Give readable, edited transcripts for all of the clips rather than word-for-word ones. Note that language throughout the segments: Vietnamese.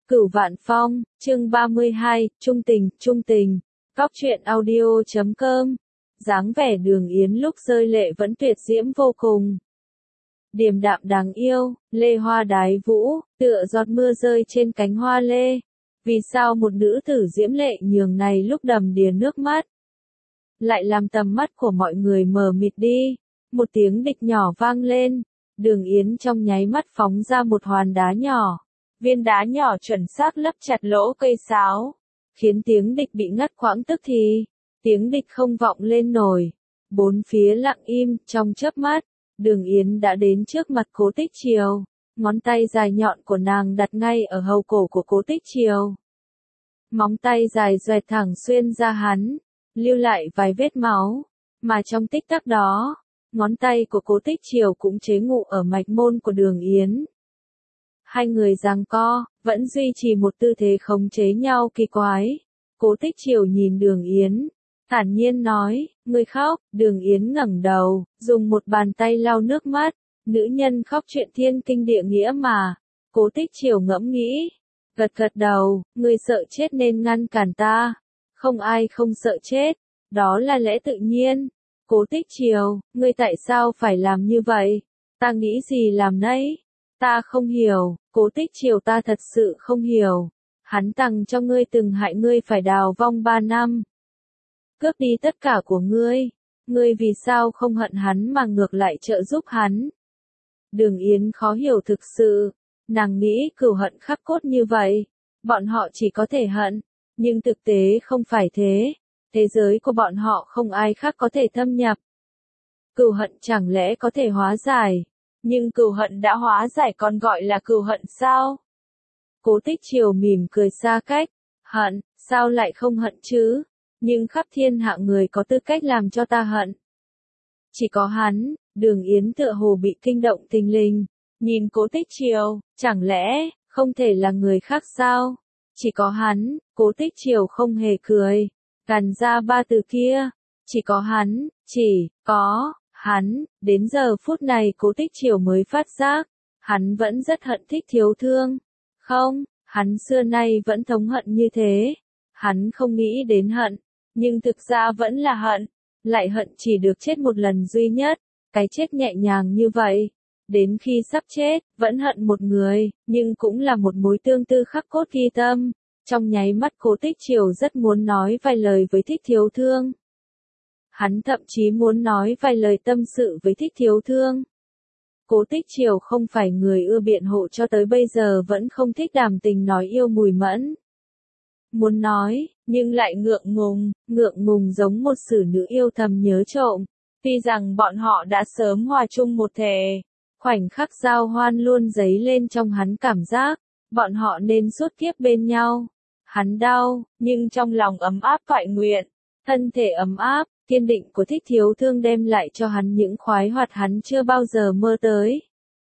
Cửu Vạn Phong, chương 32, trung tình, Góc truyện audio.com. Dáng vẻ Đường Yến lúc rơi lệ vẫn tuyệt diễm vô cùng. Điềm đạm đáng yêu, lê hoa đái vũ, tựa giọt mưa rơi trên cánh hoa lê. Vì sao một nữ tử diễm lệ nhường này lúc đầm đìa nước mắt, lại làm tầm mắt của mọi người mờ mịt đi. Một tiếng địch nhỏ vang lên, Đường Yến trong nháy mắt phóng ra một hòn đá nhỏ. Viên đá nhỏ chuẩn xác lấp chặt lỗ cây sáo, khiến tiếng địch bị ngắt quãng tức thì. Tiếng địch không vọng lên nổi. Bốn phía lặng im, trong chớp mắt, Đường Yến đã đến trước mặt Cố Tích Triều. Ngón tay dài nhọn của nàng đặt ngay ở hầu cổ của Cố Tích Triều. Móng tay dài xoẹt thẳng xuyên ra hắn, lưu lại vài vết máu. Mà trong tích tắc đó, ngón tay của Cố Tích Triều cũng chế ngụ ở mạch môn của Đường Yến. Hai người giằng co, vẫn duy trì một tư thế khống chế nhau kỳ quái. Cố Tích Triều nhìn Đường Yến, thản nhiên nói, ngươi khóc. Đường Yến ngẩng đầu, dùng một bàn tay lau nước mắt. Nữ nhân khóc chuyện thiên kinh địa nghĩa mà. Cố Tích Triều ngẫm nghĩ, gật gật đầu, ngươi sợ chết nên ngăn cản ta. Không ai không sợ chết, đó là lẽ tự nhiên. Cố Tích Triều, ngươi tại sao phải làm như vậy? Ta nghĩ gì làm nấy? Ta không hiểu. Cố Tích Triều, ta thật sự không hiểu. Hắn tặng cho ngươi từng hại ngươi phải đào vong 3 năm. Cướp đi tất cả của ngươi. Ngươi vì sao không hận hắn mà ngược lại trợ giúp hắn? Đường Yến khó hiểu thực sự. Nàng nghĩ cừu hận khắc cốt như vậy, bọn họ chỉ có thể hận. Nhưng thực tế không phải thế. Thế giới của bọn họ không ai khác có thể thâm nhập. Cừu hận chẳng lẽ có thể hóa giải? Nhưng cừu hận đã hóa giải còn gọi là cừu hận sao? Cố Tích Triều mỉm cười xa cách. Hận, sao lại không hận chứ? Nhưng khắp thiên hạ người có tư cách làm cho ta hận. Chỉ có hắn. Đường Yến tựa hồ bị kinh động thình lình. Nhìn Cố Tích Triều, chẳng lẽ không thể là người khác sao? Chỉ có hắn. Cố Tích Triều không hề cười, gằn ra 3 từ kia. Chỉ có hắn, chỉ có hắn. Đến giờ phút này Cố Tích Triều mới phát giác, hắn vẫn rất hận Thích Thiếu Thương. Không, hắn xưa nay vẫn thống hận như thế. Hắn không nghĩ đến hận, nhưng thực ra vẫn là hận. Lại hận chỉ được chết một lần duy nhất, cái chết nhẹ nhàng như vậy. Đến khi sắp chết, vẫn hận một người, nhưng cũng là một mối tương tư khắc cốt ghi tâm. Trong nháy mắt Cố Tích Triều rất muốn nói vài lời với Thích Thiếu Thương. Hắn thậm chí muốn nói vài lời tâm sự với Thích Thiếu Thương. Cố Tích Triều không phải người ưa biện hộ, cho tới bây giờ vẫn không thích đàm tình nói yêu mùi mẫn. Muốn nói, nhưng lại ngượng ngùng giống một xử nữ yêu thầm nhớ trộm. Tuy rằng bọn họ đã sớm hòa chung một thể, khoảnh khắc giao hoan luôn dấy lên trong hắn cảm giác, bọn họ nên suốt kiếp bên nhau. Hắn đau, nhưng trong lòng ấm áp toại nguyện, thân thể ấm áp, kiên định của Thích Thiếu Thương đem lại cho hắn những khoái hoạt hắn chưa bao giờ mơ tới.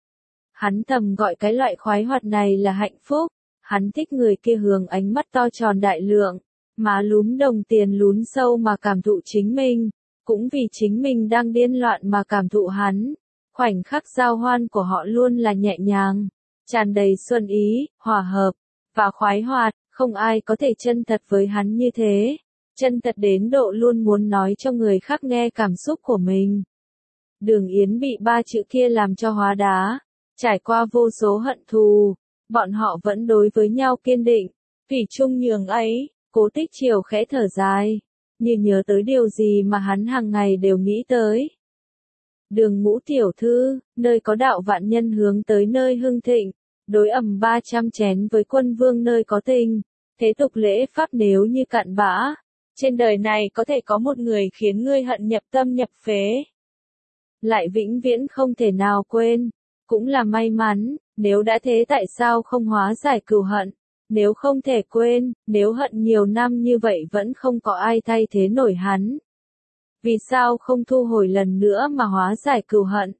Hắn thầm gọi cái loại khoái hoạt này là hạnh phúc. Hắn thích người kia hướng ánh mắt to tròn đại lượng, má lúm đồng tiền lún sâu mà cảm thụ chính mình, cũng vì chính mình đang điên loạn mà cảm thụ hắn. Khoảnh khắc giao hoan của họ luôn là nhẹ nhàng, tràn đầy xuân ý, hòa hợp và khoái hoạt. Không ai có thể chân thật với hắn như thế, chân thật đến độ luôn muốn nói cho người khác nghe cảm xúc của mình. Đường Yến bị 3 chữ kia làm cho hóa đá, trải qua vô số hận thù, bọn họ vẫn đối với nhau kiên định, thủy chung nhường ấy. Cố Tích Triều khẽ thở dài, như nhớ tới điều gì mà hắn hàng ngày đều nghĩ tới. Đường Ngũ tiểu thư, nơi có đạo vạn nhân hướng tới nơi hưng thịnh, đối ầm 300 chén với quân vương nơi có tình. Thế tục lễ pháp nếu như cặn bã, trên đời này có thể có một người khiến ngươi hận nhập tâm nhập phế, lại vĩnh viễn không thể nào quên. Cũng là may mắn, nếu đã thế tại sao không hóa giải cừu hận? Nếu không thể quên, nếu hận nhiều năm như vậy vẫn không có ai thay thế nổi hắn, vì sao không thu hồi lần nữa mà hóa giải cừu hận?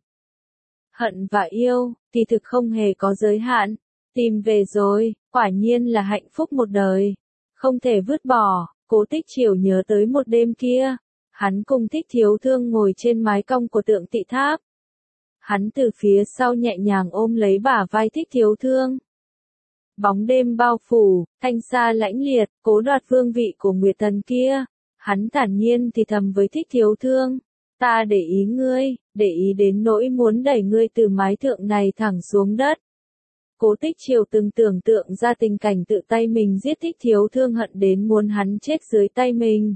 Hận và yêu, thì thực không hề có giới hạn. Tìm về rồi, quả nhiên là hạnh phúc một đời, không thể vứt bỏ. Cố Tích Triều nhớ tới một đêm kia, hắn cùng Thích Thiếu Thương ngồi trên mái cong của Tượng Tị Tháp. Hắn từ phía sau nhẹ nhàng ôm lấy bả vai Thích Thiếu Thương. Bóng đêm bao phủ, thanh xa lãnh liệt, cố đoạt vương vị của Nguyệt Thần kia. Hắn thản nhiên thì thầm với Thích Thiếu Thương. Ta để ý ngươi, để ý đến nỗi muốn đẩy ngươi từ mái thượng này thẳng xuống đất. Cố Tích Triều từng tưởng tượng ra tình cảnh tự tay mình giết Thích Thiếu Thương, hận đến muốn hắn chết dưới tay mình.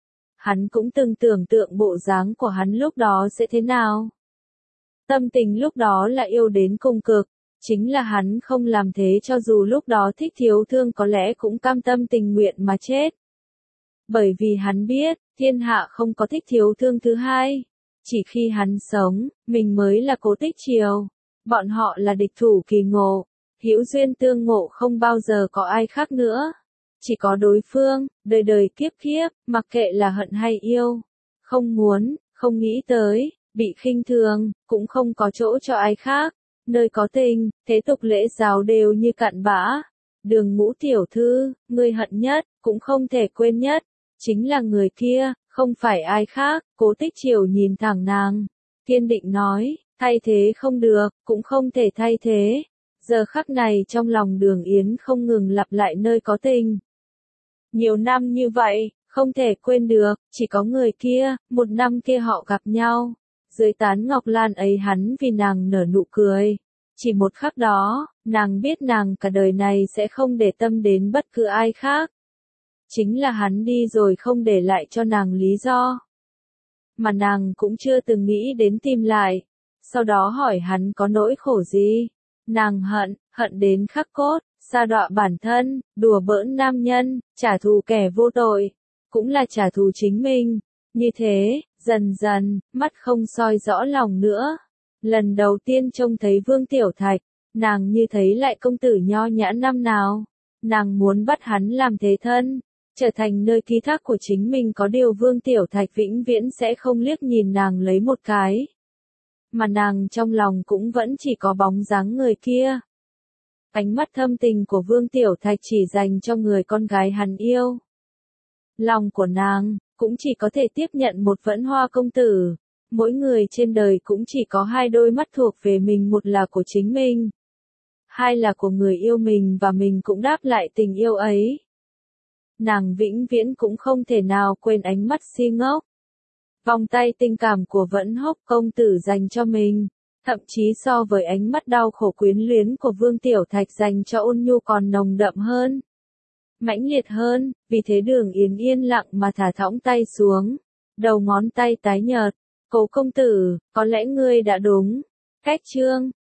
Hắn cũng từng tưởng tượng bộ dáng của hắn lúc đó sẽ thế nào. Tâm tình lúc đó là yêu đến cùng cực, chính là hắn không làm thế cho dù lúc đó Thích Thiếu Thương có lẽ cũng cam tâm tình nguyện mà chết. Bởi vì hắn biết, thiên hạ không có Thích Thiếu Thương thứ hai. Chỉ khi hắn sống, mình mới là Cố Tích Triều. Bọn họ là địch thủ kỳ ngộ, hữu duyên tương ngộ, không bao giờ có ai khác nữa. Chỉ có đối phương, đời đời kiếp kiếp, mặc kệ là hận hay yêu. Không muốn, không nghĩ tới, bị khinh thường, cũng không có chỗ cho ai khác. Nơi có tình, thế tục lễ giáo đều như cặn bã. Đường Ngũ tiểu thư, ngươi hận nhất, cũng không thể quên nhất. Chính là người kia, không phải ai khác. Cố Tích Triều nhìn thẳng nàng, kiên định nói, thay thế không được, cũng không thể thay thế. Giờ khắc này trong lòng Đường Yến không ngừng lặp lại nơi có tình. Nhiều năm như vậy, không thể quên được, chỉ có người kia, một năm kia họ gặp nhau. Dưới tán ngọc lan ấy hắn vì nàng nở nụ cười. Chỉ một khắc đó, nàng biết nàng cả đời này sẽ không để tâm đến bất cứ ai khác. Chính là hắn đi rồi không để lại cho nàng lý do. Mà nàng cũng chưa từng nghĩ đến tìm lại. Sau đó hỏi hắn có nỗi khổ gì. Nàng hận đến khắc cốt, sa đọa bản thân, đùa bỡn nam nhân, trả thù kẻ vô tội. Cũng là trả thù chính mình. Như thế, dần dần, mắt không soi rõ lòng nữa. Lần đầu tiên trông thấy Vương Tiểu Thạch, nàng như thấy lại công tử nho nhã năm nào. Nàng muốn bắt hắn làm thế thân, trở thành nơi ký thác của chính mình, có điều Vương Tiểu Thạch vĩnh viễn sẽ không liếc nhìn nàng lấy một cái. Mà nàng trong lòng cũng vẫn chỉ có bóng dáng người kia. Ánh mắt thâm tình của Vương Tiểu Thạch chỉ dành cho người con gái hắn yêu. Lòng của nàng cũng chỉ có thể tiếp nhận một Vẫn Hoa công tử. Mỗi người trên đời cũng chỉ có hai đôi mắt thuộc về mình, một là của chính mình, hai là của người yêu mình, và mình cũng đáp lại tình yêu ấy. Nàng vĩnh viễn cũng không thể nào quên ánh mắt si ngốc, vòng tay tình cảm của Vẫn Hốc công tử dành cho mình, thậm chí so với ánh mắt đau khổ quyến luyến của Vương Tiểu Thạch dành cho Ôn Nhu còn nồng đậm hơn, mãnh liệt hơn. Vì thế Đường Yến yên lặng mà thả thõng tay xuống, đầu ngón tay tái nhợt. Cố công tử, có lẽ ngươi đã đúng. Cách chương